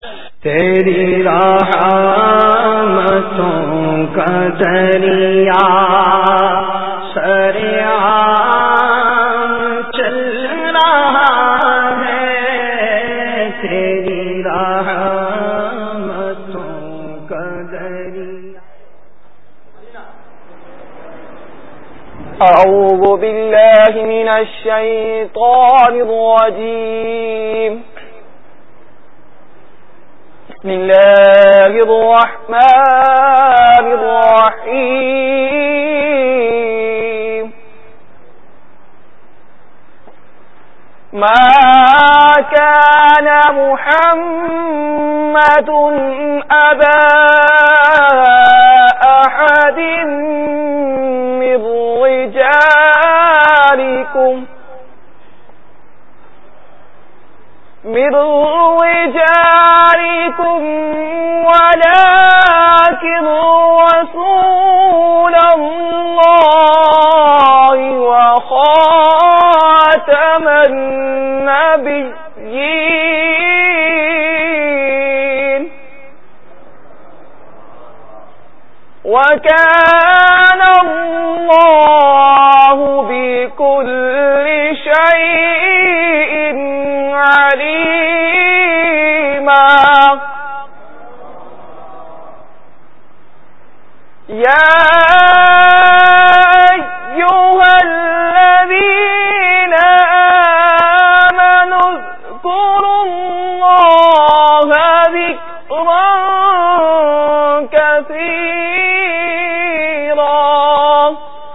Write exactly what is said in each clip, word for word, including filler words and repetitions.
تیری رحمتوں کا دریا سریعان چل رہا ہے، تیری رحمتوں کا دریا. اعوذ باللہ من الشیطان الرجیم. بسم اللہ الرحمن الرحیم. ما كان محمد أبا أحد من رجالكم من رجالكم ولكن رسول الله وخاتم النبيين وكان الله بكل شيء عليما. يا أيها الذين آمنوا اذكروا الله ذكرا كثيرا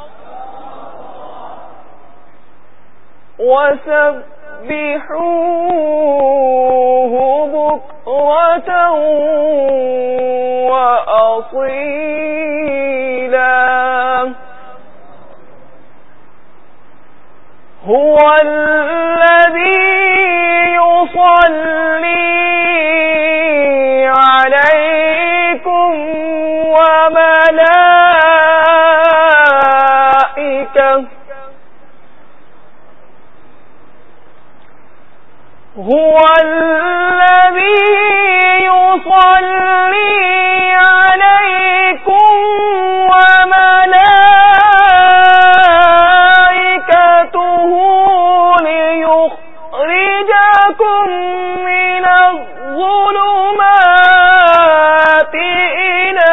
وسبحوه بكرة وأصيلا. هو الذي يصلي عليكم وملائكته هو الذي يصلي عليكم وملائكته ليخرجكم من الظلمات إلى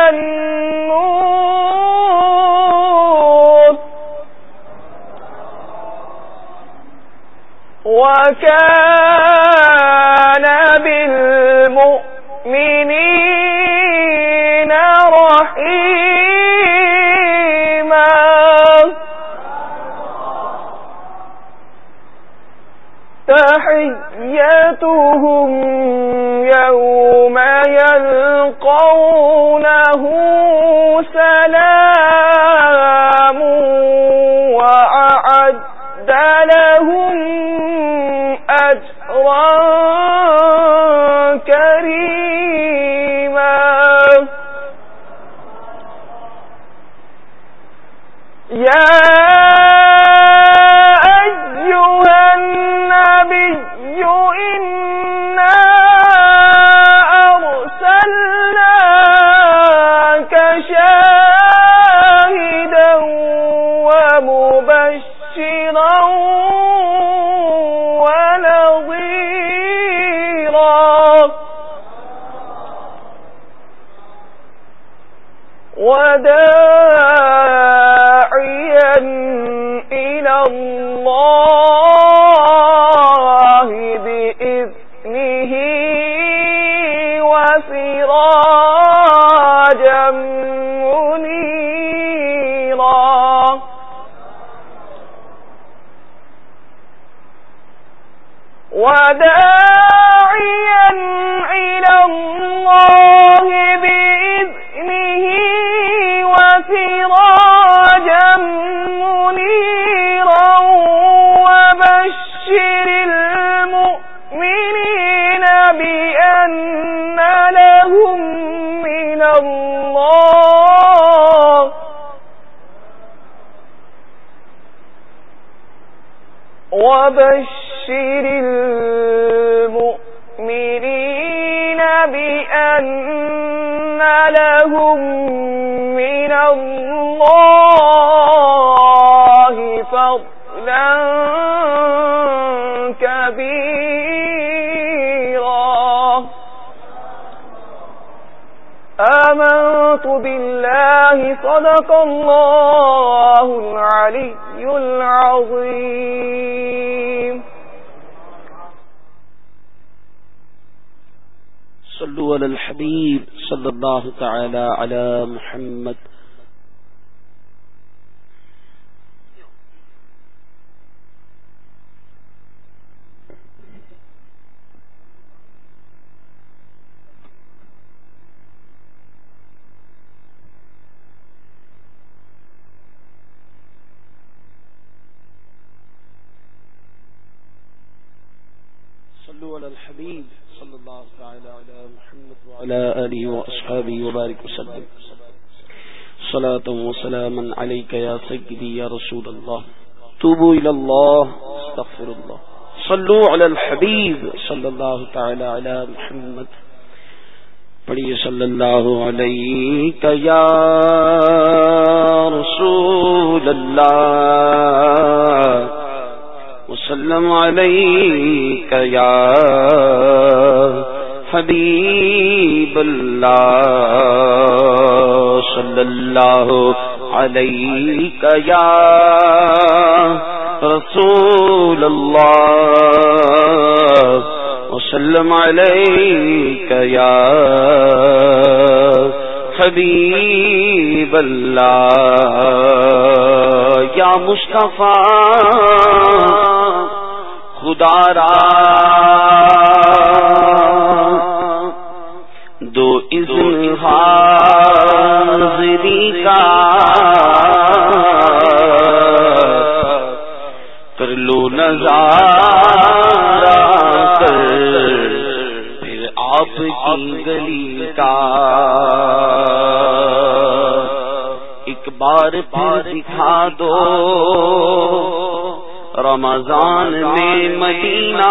النور وكان بالمؤمنين رحيما. تحيتهم يوم يلقونه سلام وأعد لهم أجرا كريما. يا أيها النبي إنا أرسلناك شاهدا ومبشرا وداعيا إلى الله بإذنه وسراجا منيرا. وداعيا إلى الله بإذنه وسراجا منيرا وبشر المؤمنين بأن لهم من الله وبشر المؤمنين بأن لهم من الله فضلا كبيرا آمنت بالله صدق الله العلي العظيم صلوا على الحبيب صلى الله تعالى على محمد صلوا على الحبيب صلى الله تعالى على محمد وعلى آله وأصحابه وبارك وسلم صلاة وسلاما عليك يا سيدي يا رسول الله توبوا إلى الله استغفر الله صلوا على الحبيب صلى الله تعالى على محمد پڑھیے صلی اللہ علیک یا رسول اللہ وسلم علیک یا حبیب اللہ صلی اللہ علیک یا رسول اللہ وسلم علیک یا حبیب اللہ یا مصطفیٰ خدا را دو اذن حاضری کا کر لو نظارہ کر پھر آپ کی گلی کا ایک بار پھر دکھا دو رمضان میں مدینہ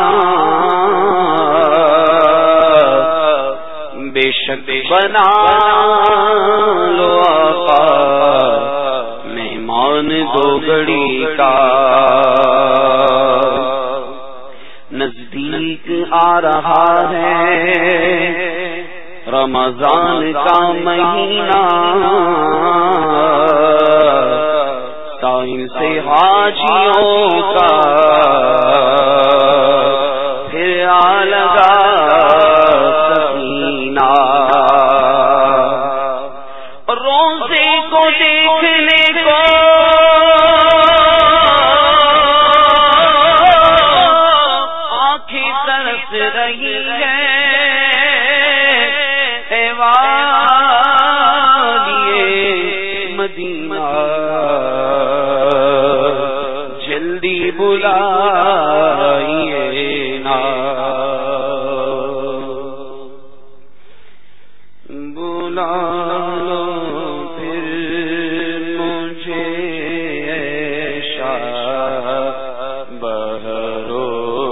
بے شک بنا لو آقا مہمان دو گھڑی کا نزدیک آ رہا ہے رمضان کا مہینہ تائیں سے حاجیوں کا پھر آ لگا سکینہ روزے کو دیکھنے کو آنکھیں ترس رہی ہے مدینہ جلدی بلائیے نا بلا لو پھر مجھے شاہ بہرو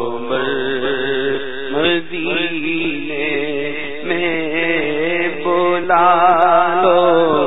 مدینے میں بلا لو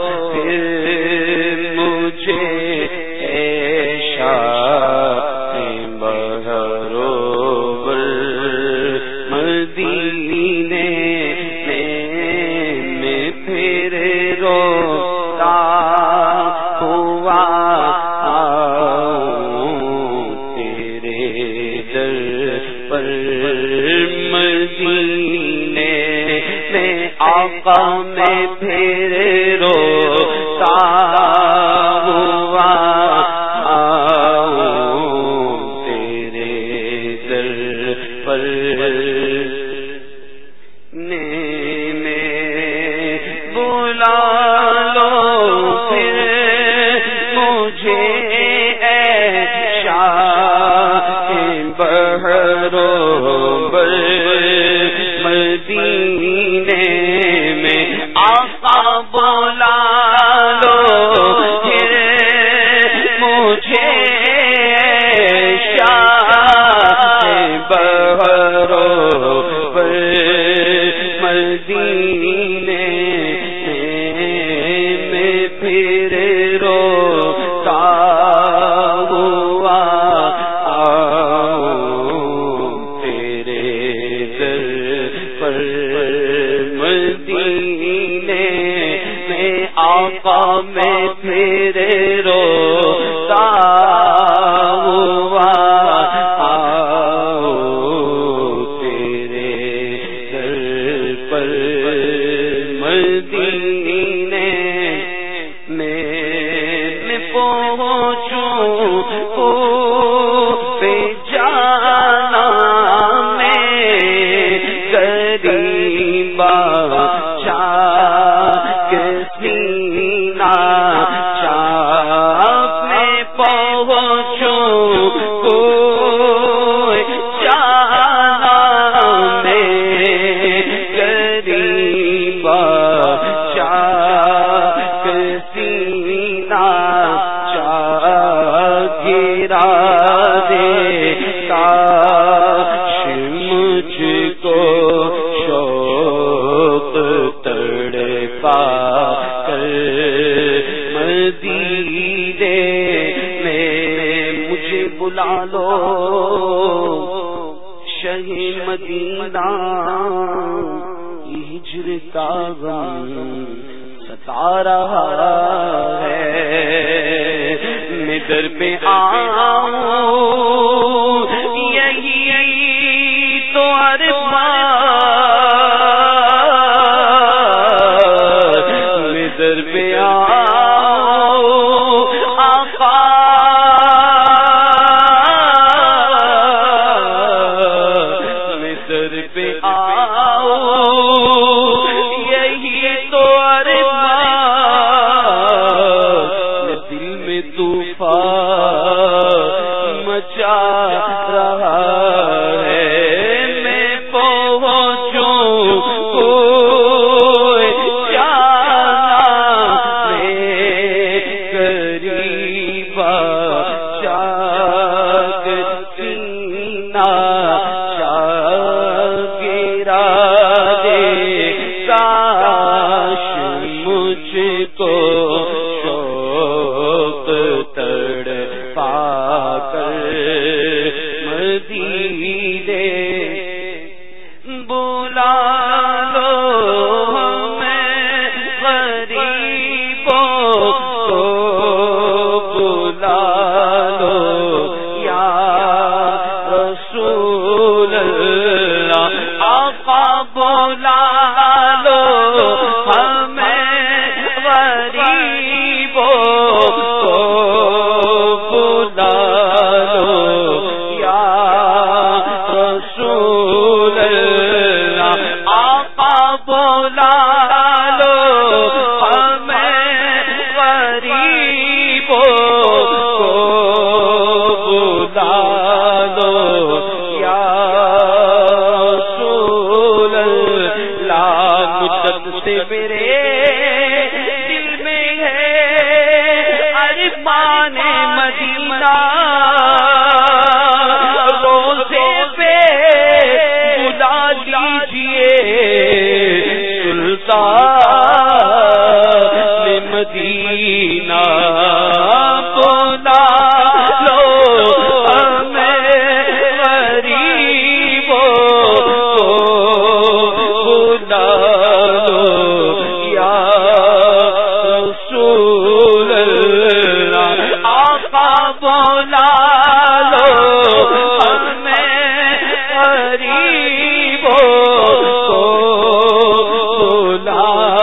میں پھر روتا ہوا تیرے در پر نے میں بلا لو پھر مجھے اے شاہ بہرو بر مدینے میں آقا بولا لو پھر مجھے شاہ بہرو پر مدینے میں پھر روتا ہوا آؤں تیرے در پر مدینے میں آقا میں پھر روتا ہوا آؤں تیرے در پر مدینے میں میں پہنچوں او پہ جانا میں غریبا چاہ کے سینہ چاہ میں پہنچوں او جانا میں غریبا چاہ کے سینہ چاہ گرا دے کاش مجھ کو شوق تڑپا کر مدینے میں مجھے بلا لو شہ مدینہ یہ ہجر کا غم ستا رہا ہے میں در پہ آؤں یہی تو ارمان میں در پہ آؤں آقا میں در پہ آؤں یہی تو ارمان دل میں طوفان مچا رہا ہے میں پہنچوں کوئی جانا میں قریبا چاک سینہ چاہ گرا دے کاش مجھ کو شوق تڑپا کر مدینے بلا لو ہمیں غریبوں کو بلا لو یا رسول اللہ آقا بلا لو ہمیں غریبوں کو بلا لو یا رسول اللہ آقا بلا لو ہمیں غریبوں کو بلا لو یا رسول اللہ مدت سے میرے دل میں ہے ارمان مدینہ روزے پہ بلا لیجیے سلطان مدینہ بلا لو ہمیں غریبوں کو بلا لو یا رسول اللہ آقا بلا لو ہمیں غریبوں کو بلا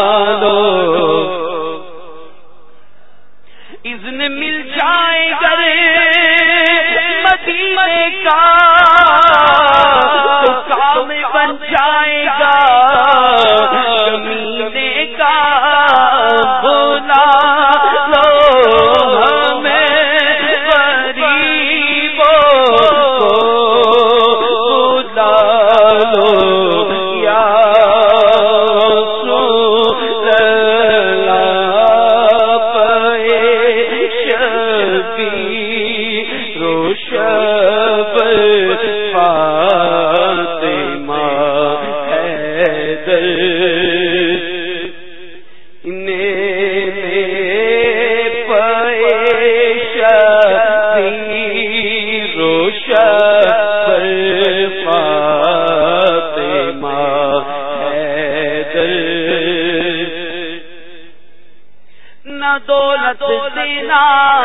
دولت دینا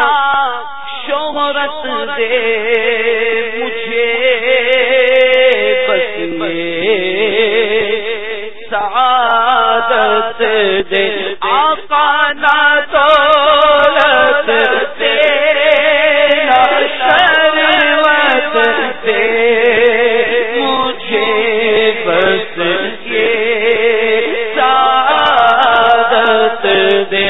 شہرت دے مجھے بس سعادت دے آقا نہ دولت دے نہ شرمت دے مجھے بس یہ سعادت دے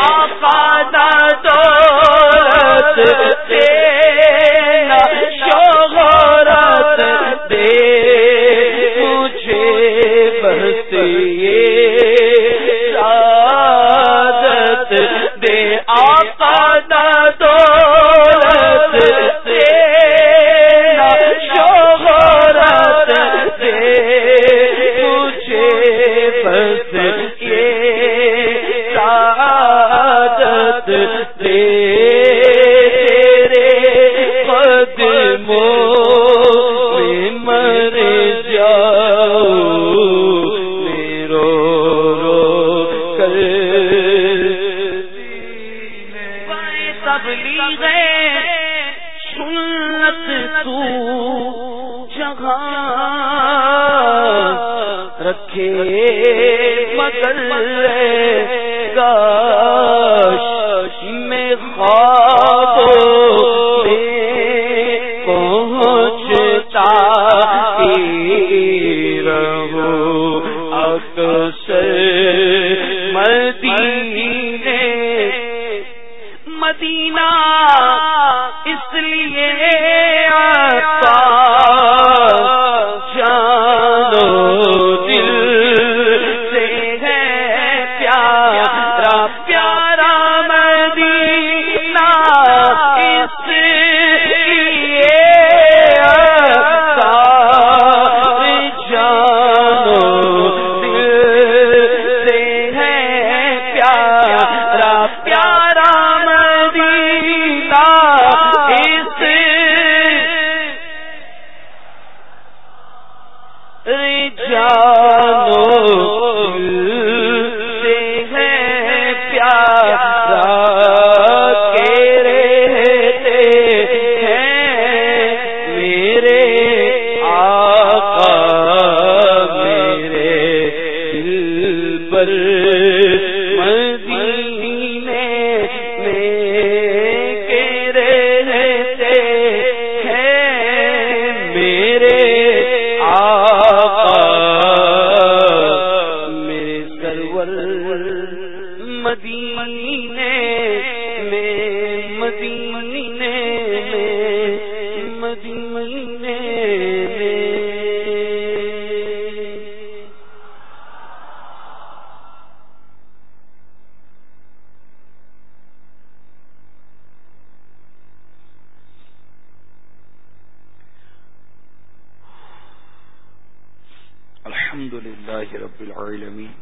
الحمد لله رب العالمين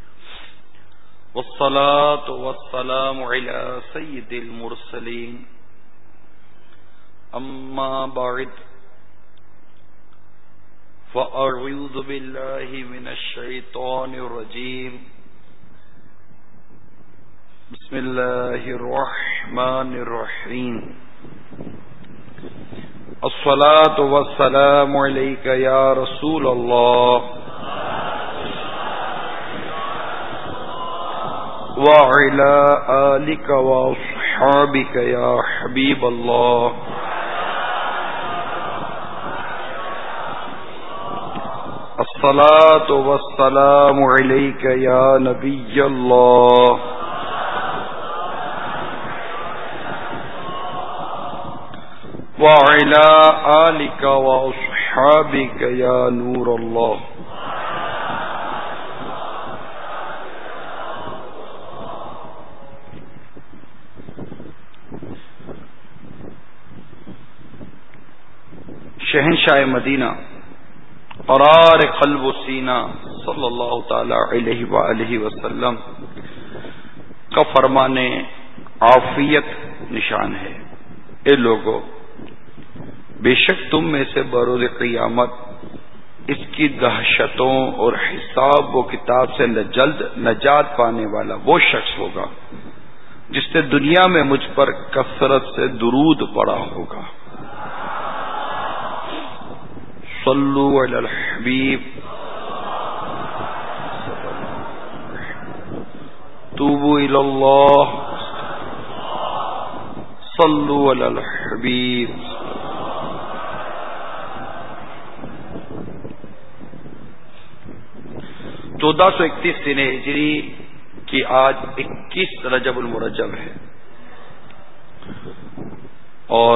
والصلاة والسلام على سيد المرسلين أما بعد فأعوذ بالله من الشيطان الرجيم بسم الله الرحمن الرحيم الصلاة والسلام عليك يا رسول الله وعلى آلك وأصحابك يا حبيب الله الصلاة والسلام عليك يا نبي الله وعلى آلك وأصحابك يا نور الله شہنشاہ مدینہ قرار قلب و سینہ صلی اللہ تعالی علیہ وآلہ وسلم کا فرمان عافیت نشان ہے، اے لوگو بے شک تم میں سے بروز قیامت اس کی دہشتوں اور حساب و کتاب سے جلد نجات پانے والا وہ شخص ہوگا جس نے دنیا میں مجھ پر کثرت سے درود پڑا ہوگا۔ صلو علی الحبیب توبوا الی اللہ صلو علی الحبیب۔ چودہ سو اکتیس سن ہجری کی آج اکیس رجب المرجب ہے، اور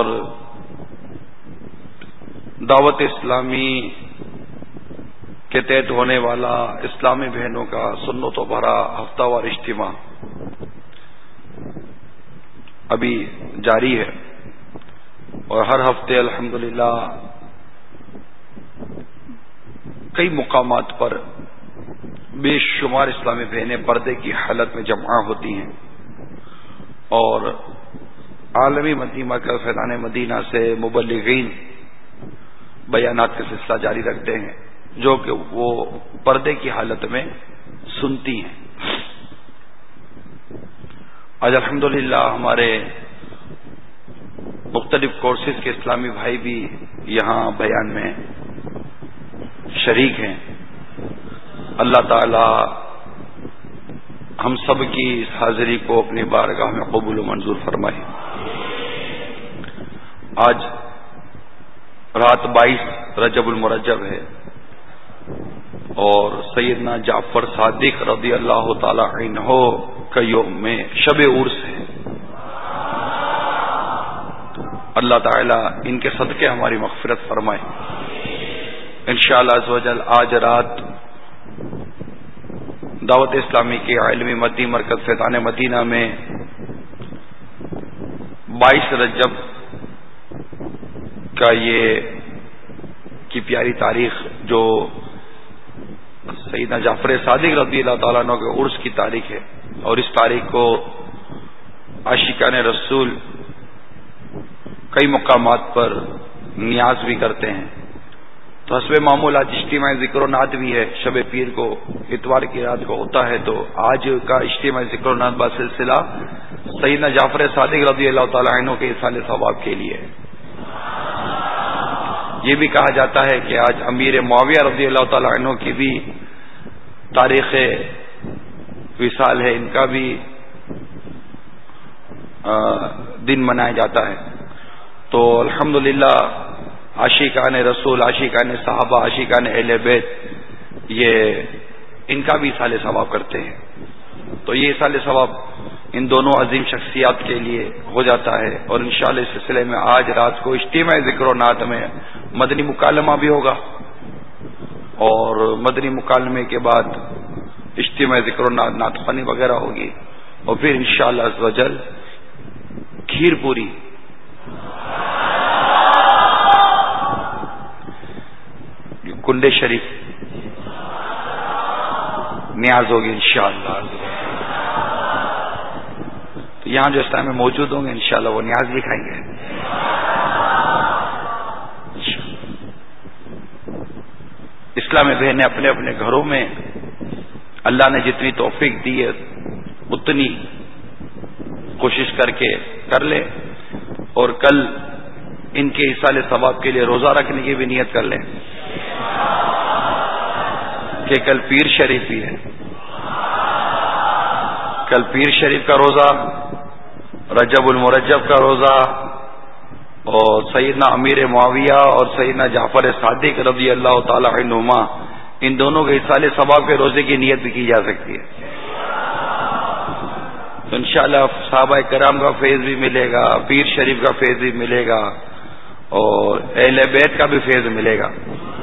دعوت اسلامی کے تحت ہونے والا اسلامی بہنوں کا سنت و بھرا ہفتہ وار اجتماع ابھی جاری ہے، اور ہر ہفتے الحمدللہ کئی مقامات پر بے شمار اسلامی بہنیں پردے کی حالت میں جمع ہوتی ہیں، اور عالمی مدنی مرکز فیضان مدینہ سے مبلغین بیانات کا سلسلہ جاری رکھتے ہیں جو کہ وہ پردے کی حالت میں سنتی ہیں۔ آج الحمدللہ ہمارے مختلف کورسز کے اسلامی بھائی بھی یہاں بیان میں شریک ہیں۔ اللہ تعالی ہم سب کی اس حاضری کو اپنی بارگاہ میں قبول و منظور فرمائے۔ آج رات بائیس رجب المرجب ہے، اور سیدنا جعفر صادق رضی اللہ تعالی عنہ کا یوم میں شب عرس ہے۔ اللہ تعالی ان کے صدقے ہماری مغفرت فرمائے انشاءاللہ عز و جل۔ آج رات دعوت اسلامی کے عالمی مدنی مرکز فیضان مدینہ میں بائیس رجب کا یہ کی پیاری تاریخ جو سیدنا جعفر صادق رضی اللہ تعالیٰ عنہ کے عرس کی تاریخ ہے، اور اس تاریخ کو عاشقان رسول کئی مقامات پر نیاز بھی کرتے ہیں، تو حسب معمول آج اجتماع ذکر و نعت بھی ہے، شب پیر کو اتوار کی رات کو ہوتا ہے، تو آج کا اجتماع ذکر و نعت با سلسلہ سیدنا جعفر صادق رضی اللہ تعالیٰ عنہ کے ایصال ثواب کے لیے۔ یہ بھی کہا جاتا ہے کہ آج امیر معاویہ رضی اللہ تعالیٰ عنہ کی بھی تاریخ وصال ہے، ان کا بھی دن منایا جاتا ہے، تو الحمدللہ عاشقان رسول، عاشقان صحابہ، عاشقان اہل بیت یہ ان کا بھی ایصال ثواب کرتے ہیں، تو یہ ایصال ثواب ان دونوں عظیم شخصیات کے لیے ہو جاتا ہے۔ اور انشاءاللہ اس سلسلے میں آج رات کو اجتماع ذکر و نعت میں مدنی مکالمہ بھی ہوگا، اور مدنی مکالمے کے بعد اجتماع ذکر و نعت نعت خوانی وغیرہ ہوگی، اور پھر انشاءاللہ عز و جل کھیر پوری کنڈے شریف نیاز ہوگی انشاءاللہ۔ تو یہاں جو اسلام میں موجود ہوں گے انشاءاللہ وہ نیاز بھی کھائیں گے۔ اسلامی بہنیں اپنے اپنے گھروں میں اللہ نے جتنی توفیق دی ہے اتنی کوشش کر کے کر لیں، اور کل ان کے ایصال ثواب کے لیے روزہ رکھنے کی بھی نیت کر لیں کہ کل پیر شریف بھی ہے، کل پیر شریف کا روزہ، رجب المرجب کا روزہ، اور سیدنا امیر معاویہ اور سیدنا جعفر صادق رضی اللہ تعالی عنہما ان دونوں کے ایصال ثواب کے روزے کی نیت بھی کی جا سکتی ہے، تو انشاءاللہ صحابہ کرام کا فیض بھی ملے گا، پیر شریف کا فیض بھی ملے گا، اور اہل بیت کا بھی فیض ملے گا،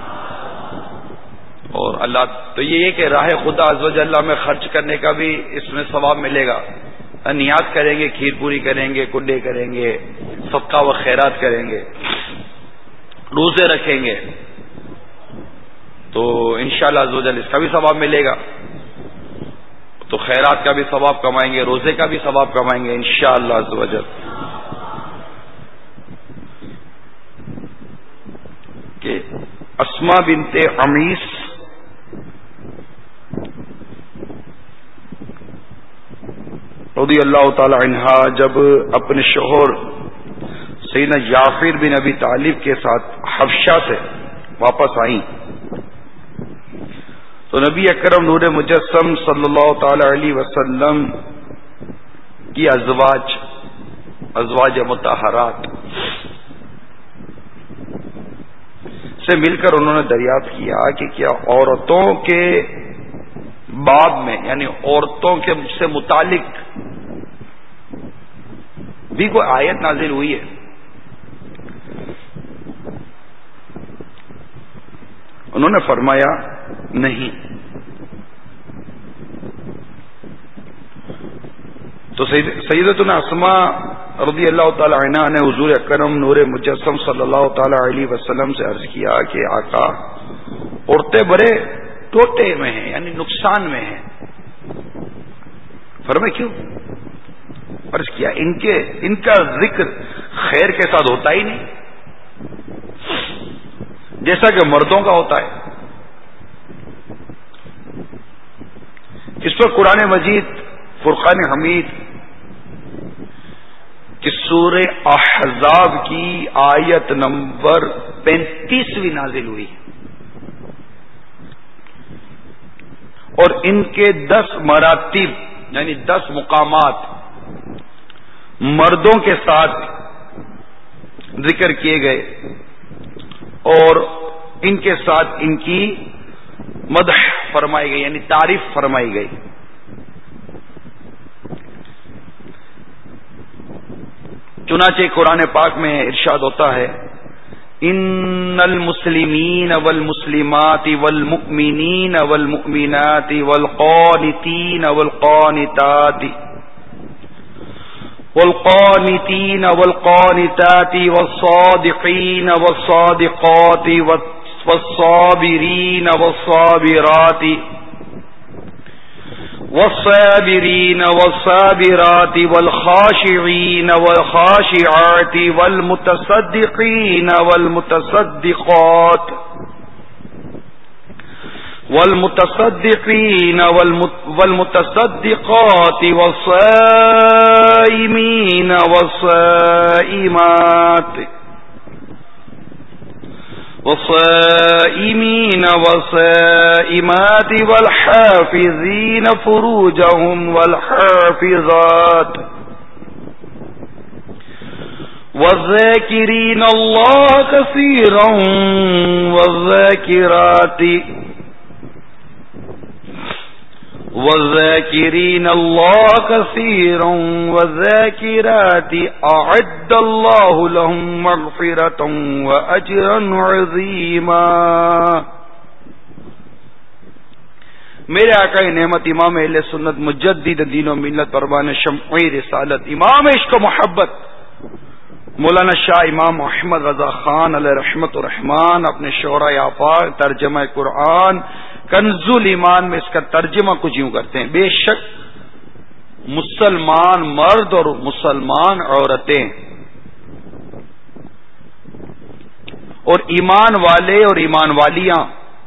اور اللہ تو یہ ہے کہ راہ خدا عز و جل میں خرچ کرنے کا بھی اس میں ثواب ملے گا۔ نیات کریں گے، کھیر پوری کریں گے، کنڈے کریں گے، صدقہ و خیرات کریں گے، روزے رکھیں گے، تو انشاءاللہ عز و جل اس کا بھی ثواب ملے گا. تو خیرات کا بھی ثواب کمائیں گے, روزے کا بھی ثواب کمائیں گے انشاءاللہ عز و جل. کہ اسما بنت عمیس رضی اللہ تعالی عنہا جب اپنے شوہر سیدنا یاسر بن ابی طالب کے ساتھ حبشہ سے واپس آئیں تو نبی اکرم نور مجسم صلی اللہ تعالی علیہ وسلم کی ازواج ازواج مطہرات سے مل کر انہوں نے دریافت کیا کہ کیا عورتوں کے باب میں یعنی عورتوں کے سے متعلق بھی کوئی آیت نازل ہوئی ہے. انہوں نے فرمایا نہیں. تو سیدتنا اسماء رضی اللہ تعالی عنہ نے حضور اکرم نور مجسم صلی اللہ تعالی علیہ وسلم سے عرض کیا کہ آقا عورتیں بڑے ٹوٹے میں ہیں یعنی نقصان میں ہیں. فرمایا کیوں؟ عرض کیا ان کے ان کا ذکر خیر کے ساتھ ہوتا ہی نہیں جیسا کہ مردوں کا ہوتا ہے. اس پر قرآن مجید فرقان حمید کی سورہ احزاب کی آیت نمبر پینتیسویں نازل ہوئی اور ان کے دس مراتب یعنی دس مقامات مردوں کے ساتھ ذکر کیے گئے اور ان کے ساتھ ان کی مدح فرمائی گئی یعنی تعریف فرمائی گئی. چنانچہ قرآن پاک میں ارشاد ہوتا ہے ان المسلمین والمسلمات والمؤمنین والمؤمنات والقانتین والقانتات والقانتین والقانتات والصادقین والصادقات والصابرین والصابرات والصابرین والصابرات والخاشعین والخاشعات والمتصدقین والمتصدقات والمتصدقین والمتصدقات والصائمین والصائمات والصائمین والصائمات والحافظین فروجهم والحافظات والذاکرین اللہ کثیرا والذاکرات والذاکرین اللہ کثیرا والذاکرات اعد اللہ لهم مغفرتا واجرا عظیما. میرے آقا نعمت امام اہل سنت مجدد دین و ملت پروان شمعی رسالت امام عشق و محبت مولانا شاہ امام محمد رضا خان علیہ رحمت الرحمان اپنے شعرا آفاق ترجمہ قرآن کنز الایمان میں اس کا ترجمہ کچھ یوں کرتے ہیں بے شک مسلمان مرد اور مسلمان عورتیں اور ایمان والے اور ایمان والیاں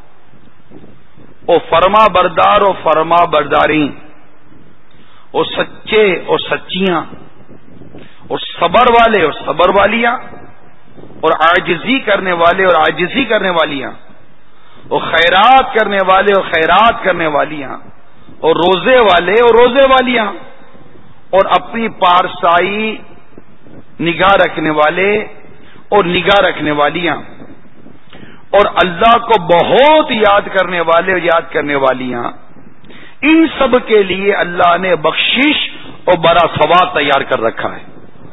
اور فرما بردار اور فرما برداری اور سچے اور سچیاں اور صبر والے اور صبر والیاں اور عاجزی کرنے والے اور عاجزی کرنے والیاں اور خیرات کرنے والے اور خیرات کرنے والیاں اور روزے والے اور روزے والیاں اور اپنی پارسائی نگاہ رکھنے والے اور نگاہ رکھنے والیاں اور اللہ کو بہت یاد کرنے والے اور یاد کرنے والیاں ان سب کے لیے اللہ نے بخشش اور بڑا ثواب تیار کر رکھا ہے.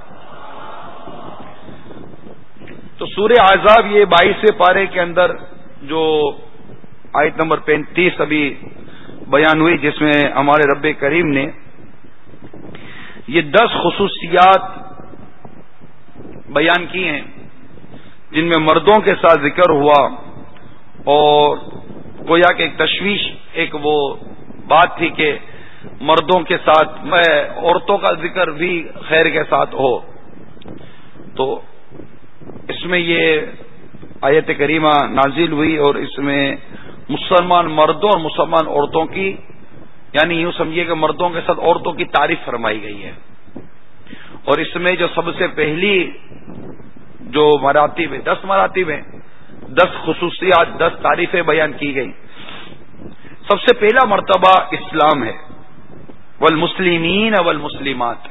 تو سورہ احزاب یہ بائیسویں پارے کے اندر جو آیت نمبر پینتیس ابھی بیان ہوئی جس میں ہمارے رب کریم نے یہ دس خصوصیات بیان کی ہیں جن میں مردوں کے ساتھ ذکر ہوا اور گویا کہ ایک تشویش، ایک وہ بات تھی کہ مردوں کے ساتھ میں عورتوں کا ذکر بھی خیر کے ساتھ ہو، تو اس میں یہ آیت کریمہ نازل ہوئی اور اس میں مسلمان مردوں اور مسلمان عورتوں کی، یعنی یوں سمجھیے کہ مردوں کے ساتھ عورتوں کی تعریف فرمائی گئی ہے، اور اس میں جو سب سے پہلی جو مراتب ہے، دس مراتب ہیں، دس خصوصیات، دس تعریفیں بیان کی گئی. سب سے پہلا مرتبہ اسلام ہے، والمسلمین والمسلمات،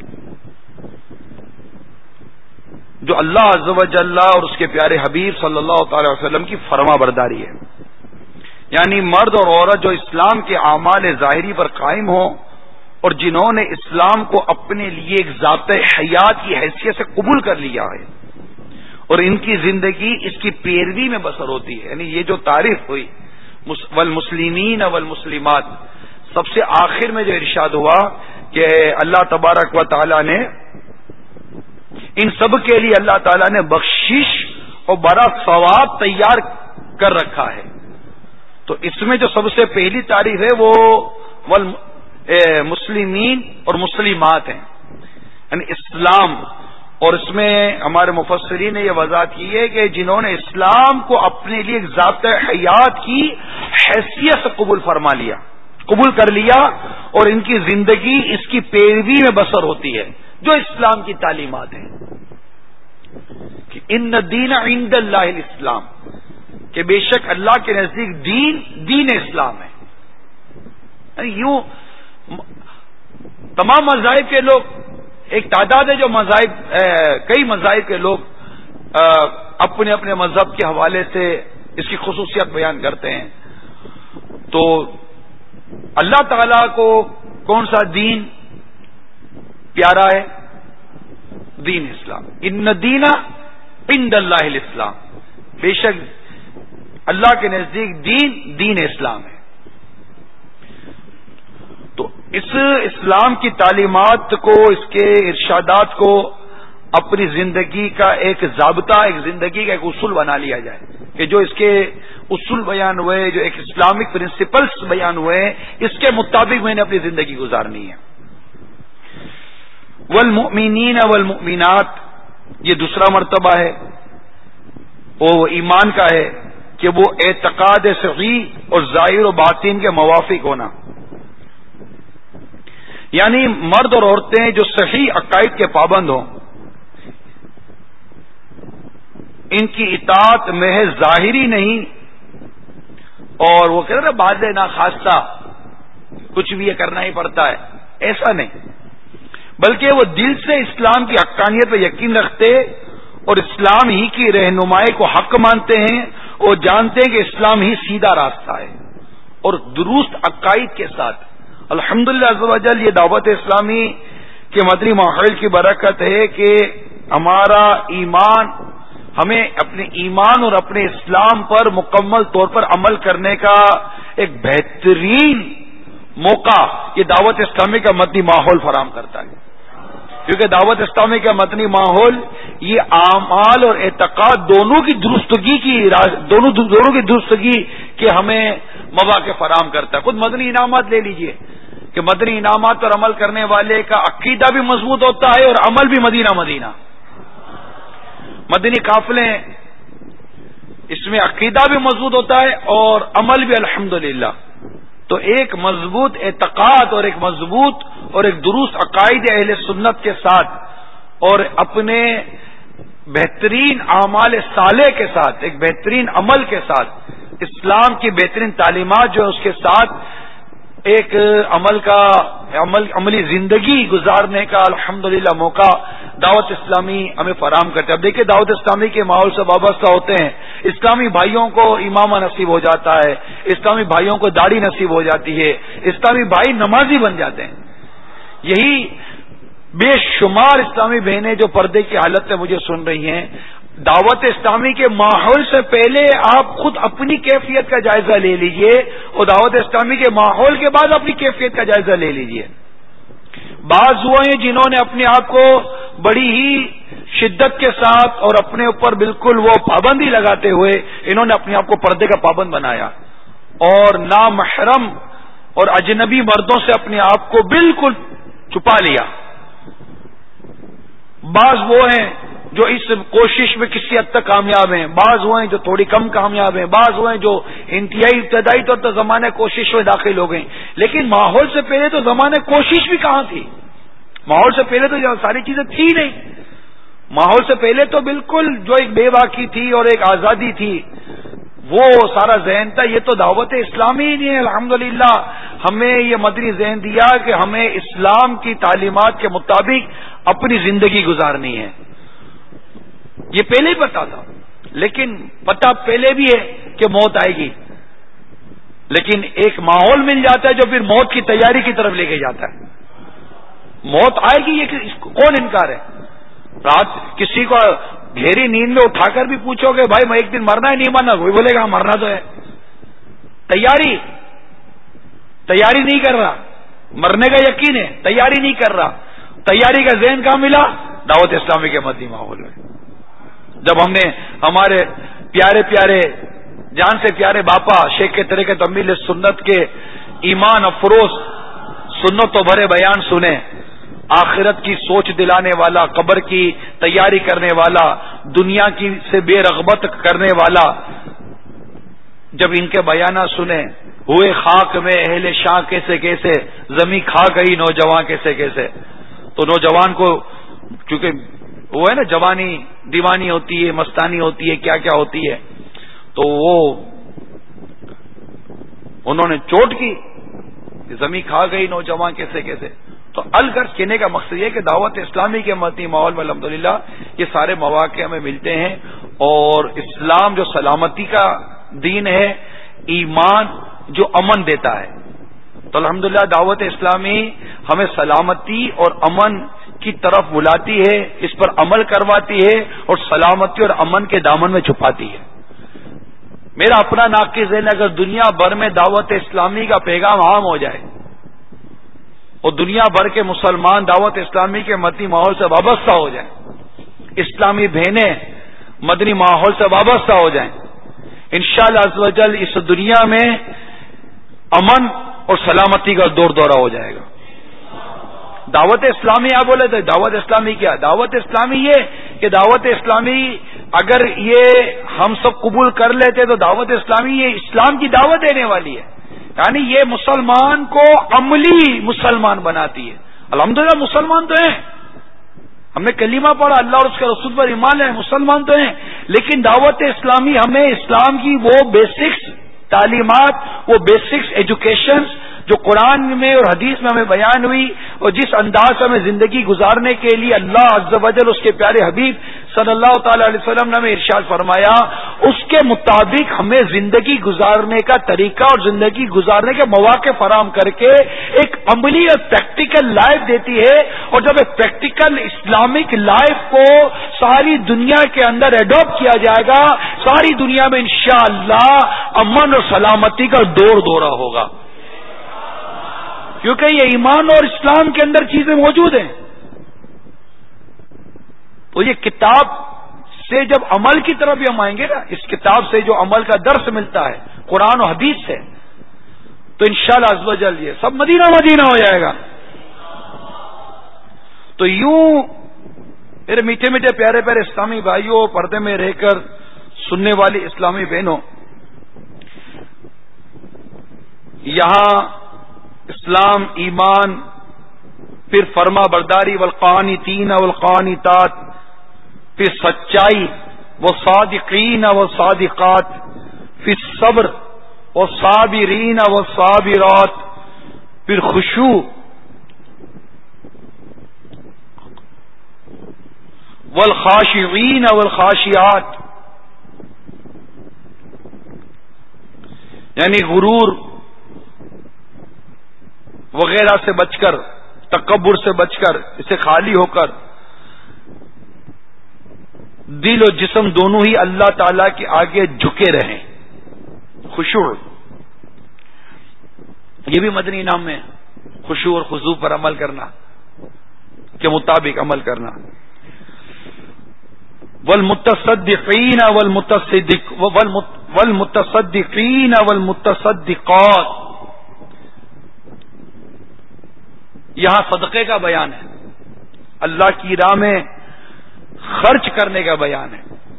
جو اللہ عز و جل اور اس کے پیارے حبیب صلی اللہ تعالی وسلم کی فرما برداری ہے. یعنی مرد اور عورت جو اسلام کے اعمال ظاہری پر قائم ہوں اور جنہوں نے اسلام کو اپنے لیے ایک ذات حیات کی حیثیت سے قبول کر لیا ہے اور ان کی زندگی اس کی پیروی میں بسر ہوتی ہے. یعنی یہ جو تعریف ہوئی والمسلمین والمسلمات، سب سے آخر میں جو ارشاد ہوا کہ اللہ تبارک و تعالی نے ان سب کے لیے اللہ تعالی نے بخشش اور بڑا ثواب تیار کر رکھا ہے. تو اس میں جو سب سے پہلی تعریف ہے وہ مسلمین اور مسلمات ہیں، یعنی اسلام. اور اس میں ہمارے مفسرین نے یہ وضاحت کی ہے کہ جنہوں نے اسلام کو اپنے لیے ایک ذات حیات کی حیثیت سے قبول فرما لیا، قبول کر لیا، اور ان کی زندگی اس کی پیروی میں بسر ہوتی ہے، جو اسلام کی تعلیمات ہیں کہ ان الدین عند اللہ الاسلام، کہ بے شک اللہ کے نزدیک دین دین اسلام ہے. یوں تمام مذاہب کے لوگ، ایک تعداد ہے جو مذاہب کئی مذاہب کے لوگ اپنے اپنے مذہب کے حوالے سے اس کی خصوصیت بیان کرتے ہیں. تو اللہ تعالی کو کون سا دین پیارا ہے؟ دین اسلام. ان الدین عند اللہ الاسلام، بے شک اللہ کے نزدیک دین دین اسلام ہے. تو اس اسلام کی تعلیمات کو، اس کے ارشادات کو اپنی زندگی کا ایک ضابطہ، ایک زندگی کا ایک اصول بنا لیا جائے کہ جو اس کے اصول بیان ہوئے، جو ایک اسلامک پرنسپلز بیان ہوئے، اس کے مطابق میں نے اپنی زندگی گزارنی ہے. والمؤمنین والمؤمنات، یہ دوسرا مرتبہ ہے، وہ ایمان کا ہے کہ وہ اعتقاد صحیح اور ظاہر و باطن کے موافق ہونا. یعنی مرد اور عورتیں جو صحیح عقائد کے پابند ہوں، ان کی اطاعت محض ظاہری نہیں، اور وہ کہتے ہیں بعد ناخواستہ کچھ بھی یہ کرنا ہی پڑتا ہے، ایسا نہیں، بلکہ وہ دل سے اسلام کی حقانیت پہ یقین رکھتے اور اسلام ہی کی رہنمائی کو حق مانتے ہیں، اور جانتے ہیں کہ اسلام ہی سیدھا راستہ ہے، اور درست عقائد کے ساتھ. الحمدللہ عز و جل یہ دعوت اسلامی کے مدنی ماحول کی برکت ہے کہ ہمارا ایمان، ہمیں اپنے ایمان اور اپنے اسلام پر مکمل طور پر عمل کرنے کا ایک بہترین موقع یہ دعوت اسلامی کا مدنی ماحول فراہم کرتا ہے. کیونکہ دعوت اسلامی کا مدنی ماحول یہ اعمال اور اعتقاد دونوں کی درستگی کی دونوں دونوں کی درستگی کے ہمیں مواقع فراہم کرتا ہے. خود مدنی انعامات لے لیجئے کہ مدنی انعامات پر عمل کرنے والے کا عقیدہ بھی مضبوط ہوتا ہے اور عمل بھی مدینہ مدینہ. مدنی قافلے اس میں عقیدہ بھی مضبوط ہوتا ہے اور عمل بھی الحمدللہ. تو ایک مضبوط اعتقاد اور ایک مضبوط اور ایک درست عقائد اہل سنت کے ساتھ اور اپنے بہترین اعمال صالح کے ساتھ، ایک بہترین عمل کے ساتھ، اسلام کی بہترین تعلیمات جو ہے اس کے ساتھ ایک عمل کا عمل عملی زندگی گزارنے کا الحمدللہ موقع دعوت اسلامی ہمیں فراہم کرتے ہیں. اب دیکھیں دعوت اسلامی کے ماحول سے وابستہ ہوتے ہیں، اسلامی بھائیوں کو امامہ نصیب ہو جاتا ہے، اسلامی بھائیوں کو داڑھی نصیب ہو جاتی ہے، اسلامی بھائی نمازی بن جاتے ہیں. یہی بے شمار اسلامی بہنیں جو پردے کی حالت میں مجھے سن رہی ہیں، دعوت اسلامی کے ماحول سے پہلے آپ خود اپنی کیفیت کا جائزہ لے لیجئے اور دعوت اسلامی کے ماحول کے بعد اپنی کیفیت کا جائزہ لے لیجئے. بعض وہ ہیں جنہوں نے اپنے آپ کو بڑی ہی شدت کے ساتھ اور اپنے اوپر بالکل وہ پابندی لگاتے ہوئے انہوں نے اپنے آپ کو پردے کا پابند بنایا، اور نامحرم اور اجنبی مردوں سے اپنے آپ کو بالکل چھپا لیا. بعض وہ ہیں جو اس کوشش میں کسی حد تک کامیاب ہیں، بعض وہ ہیں جو تھوڑی کم کامیاب ہیں، بعض وہ ہیں جو انتہائی ابتدائی طور پر زمانے کوشش میں داخل ہو گئے. لیکن ماحول سے پہلے تو زمانے کوشش بھی کہاں تھی؟ ماحول سے پہلے تو یہ ساری چیزیں تھی نہیں. ماحول سے پہلے تو بالکل جو ایک بے باکی تھی اور ایک آزادی تھی وہ سارا ذہن تھا. یہ تو دعوت اسلامی ہی نہیں ہے. الحمدللہ ہمیں یہ مدنی ذہن دیا کہ ہمیں اسلام کی تعلیمات کے مطابق اپنی زندگی گزارنی ہے. یہ پہلے ہی پتا تھا، لیکن پتا پہلے بھی ہے کہ موت آئے گی، لیکن ایک ماحول مل جاتا ہے جو پھر موت کی تیاری کی طرف لے کے جاتا ہے. موت آئے گی یہ کون انکار ہے؟ رات کسی کو گہری نیند میں اٹھا کر بھی پوچھو گے بھائی میں ایک دن مرنا ہے نہیں مرنا، کوئی بولے گا مرنا تو ہے. تیاری تیاری نہیں کر رہا، مرنے کا یقین ہے، تیاری نہیں کر رہا. تیاری کا ذہن کہاں ملا؟ دعوت اسلامی کے مدنی ماحول میں. جب ہم نے ہمارے پیارے پیارے جان سے پیارے باپا شیخ کے طریقے تمیل سنت کے ایمان افروز سنت و بھرے بیان سنے، آخرت کی سوچ دلانے والا، قبر کی تیاری کرنے والا، دنیا کی سے بے رغبت کرنے والا، جب ان کے بیانات سنے، ہوئے خاک میں اہل شاہ کیسے کیسے، زمیں کھا گئی نوجوان کیسے کیسے. تو نوجوان کو چونکہ وہ ہے نا جوانی دیوانی ہوتی ہے، مستانی ہوتی ہے، کیا کیا ہوتی ہے، تو وہ انہوں نے چوٹ کی، زمیں کھا گئی نوجوان کیسے کیسے. تو الغرض کہنے کا مقصد یہ کہ دعوت اسلامی کے مدنی ماحول میں الحمدللہ یہ سارے مواقع ہمیں ملتے ہیں. اور اسلام جو سلامتی کا دین ہے، ایمان جو امن دیتا ہے، تو الحمدللہ دعوت اسلامی ہمیں سلامتی اور امن کی طرف بلاتی ہے، اس پر عمل کرواتی ہے اور سلامتی اور امن کے دامن میں چھپاتی ہے. میرا اپنا ناقص ذہن اگر دنیا بھر میں دعوت اسلامی کا پیغام عام ہو جائے اور دنیا بھر کے مسلمان دعوت اسلامی کے مدنی ماحول سے وابستہ ہو جائیں، اسلامی بہنیں مدنی ماحول سے وابستہ ہو جائیں، انشاءاللہ عز و جل اس دنیا میں امن اور سلامتی کا دور دورہ ہو جائے گا. دعوت اسلامی آپ بولے تو دعوت اسلامی کیا؟ دعوت اسلامی یہ کہ دعوت اسلامی اگر یہ ہم سب قبول کر لیتے تو دعوت اسلامی یہ اسلام کی دعوت دینے والی ہے، یعنی یہ مسلمان کو عملی مسلمان بناتی ہے. الحمدللہ مسلمان تو ہیں، ہم نے کلمہ پڑھا، اللہ اور اس کے رسول پر ایمان ہے، مسلمان تو ہیں، لیکن دعوت اسلامی ہمیں اسلام کی وہ بیسکس تعلیمات، وہ بیسکس ایجوکیشن جو قرآن میں اور حدیث میں ہمیں بیان ہوئی اور جس انداز سے ہمیں زندگی گزارنے کے لیے اللہ عز و جل اس کے پیارے حبیب صلی اللہ تعالی علیہ وسلم نے ہمیں ارشاد فرمایا، اس کے مطابق ہمیں زندگی گزارنے کا طریقہ اور زندگی گزارنے کے مواقع فراہم کر کے ایک عملی اور پریکٹیکل لائف دیتی ہے. اور جب ایک پریکٹیکل اسلامک لائف کو ساری دنیا کے اندر ایڈاپٹ کیا جائے گا، ساری دنیا میں انشاءاللہ امن اور سلامتی کا دور دورہ ہوگا، کیونکہ یہ ایمان اور اسلام کے اندر چیزیں موجود ہیں. تو یہ کتاب سے جب عمل کی طرف بھی ہم آئیں گے نا، اس کتاب سے جو عمل کا درس ملتا ہے قرآن و حدیث سے، تو انشاءاللہ عز و جل یہ سب مدینہ مدینہ ہو جائے گا. تو یوں میرے میٹھے میٹھے پیارے پیارے اسلامی بھائیوں، پردے میں رہ کر سننے والی اسلامی بہنوں، یہاں اسلام، ایمان، پھر فرما برداری، والقانتین والقانتات، پھر سچائی، والصادقین والصادقات، پھر صبر، والصابرین والصابرات، پھر خشوع، والخاشعین والخاشعات، یعنی غرور وغیرہ سے بچ کر، تکبر سے بچ کر، اسے خالی ہو کر دل و جسم دونوں ہی اللہ تعالی کے آگے جھکے رہیں. خشوع یہ بھی مدنی نام میں خشوع اور خضوع پر عمل کرنا، کے مطابق عمل کرنا. والمتصدقین والمتصدق والمتصدقین والمتصدقات. یہاں صدقے کا بیان ہے، اللہ کی راہ میں خرچ کرنے کا بیان ہے.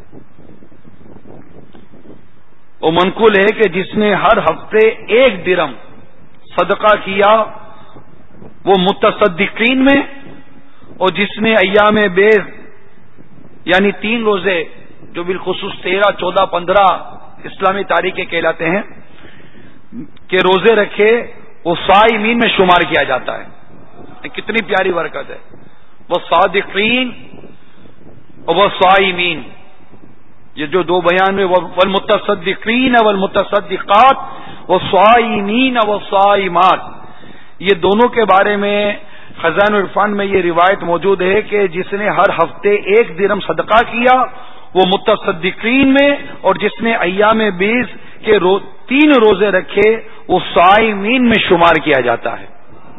وہ منقول ہے کہ جس نے ہر ہفتے ایک درم صدقہ کیا وہ متصدقین میں، اور جس نے ایام بیض یعنی تین روزے جو بالخصوص تیرہ چودہ پندرہ اسلامی تاریخ کے کہلاتے ہیں کہ روزے رکھے وہ صائمین میں شمار کیا جاتا ہے. کتنی پیاری برکت ہے. وہ صادقین اور وہ صائمین، یہ جو دو بیان میں والمتصدقین والمتصدقات والصائمین والصائمات، یہ دونوں کے بارے میں خزائن عرفان میں یہ روایت موجود ہے کہ جس نے ہر ہفتے ایک درہم صدقہ کیا وہ متصدقین میں، اور جس نے ایام بیس کے رو تین روزے رکھے وہ صائمین میں شمار کیا جاتا ہے.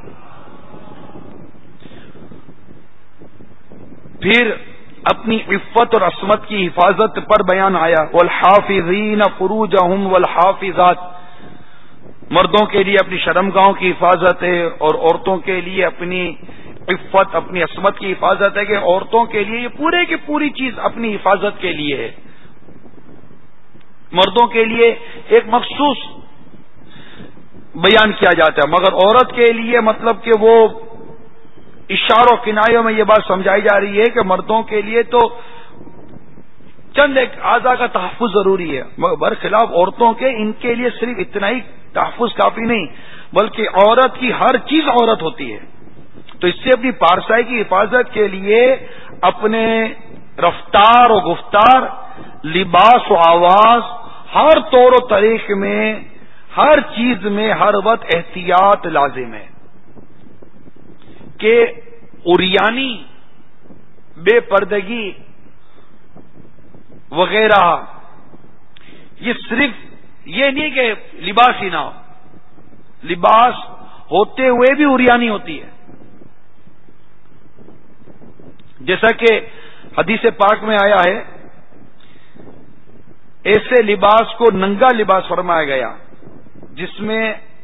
پھر اپنی عفت اور عصمت کی حفاظت پر بیان آیا، والحافظین فروجہم والحافظات، مردوں کے لیے اپنی شرمگاہوں کی حفاظت ہے اور عورتوں کے لیے اپنی عفت اپنی عصمت کی حفاظت ہے. کہ عورتوں کے لیے یہ پورے کی پوری چیز اپنی حفاظت کے لیے ہے. مردوں کے لیے ایک مخصوص بیان کیا جاتا ہے، مگر عورت کے لیے مطلب کہ وہ اشاروں کنایوں میں یہ بات سمجھائی جا رہی ہے کہ مردوں کے لیے تو چند ایک اعضاء کا تحفظ ضروری ہے، برخلاف عورتوں کے ان کے لیے صرف اتنا ہی تحفظ کافی نہیں، بلکہ عورت کی ہر چیز عورت ہوتی ہے. تو اس سے اپنی پارسائی کی حفاظت کے لیے اپنے رفتار و گفتار، لباس و آواز، ہر طور و طریق میں، ہر چیز میں ہر وقت احتیاط لازم ہے. کہ عریانی، بے پردگی وغیرہ یہ صرف یہ نہیں کہ لباس ہی نہ ہو، لباس ہوتے ہوئے بھی عریانی ہوتی ہے. جیسا کہ حدیث پاک میں آیا ہے، ایسے لباس کو ننگا لباس فرمایا گیا جس میں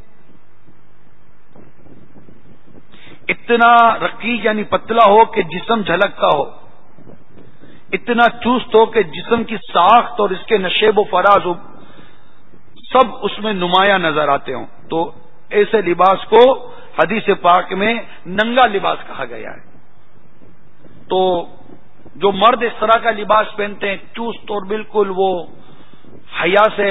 اتنا رقیق یعنی پتلا ہو کہ جسم جھلکتا ہو، اتنا چست ہو کہ جسم کی ساخت اور اس کے نشیب و فراز سب اس میں نمایاں نظر آتے ہوں. تو ایسے لباس کو حدیث پاک میں ننگا لباس کہا گیا ہے. تو جو مرد اس طرح کا لباس پہنتے ہیں چست اور بالکل وہ حیا سے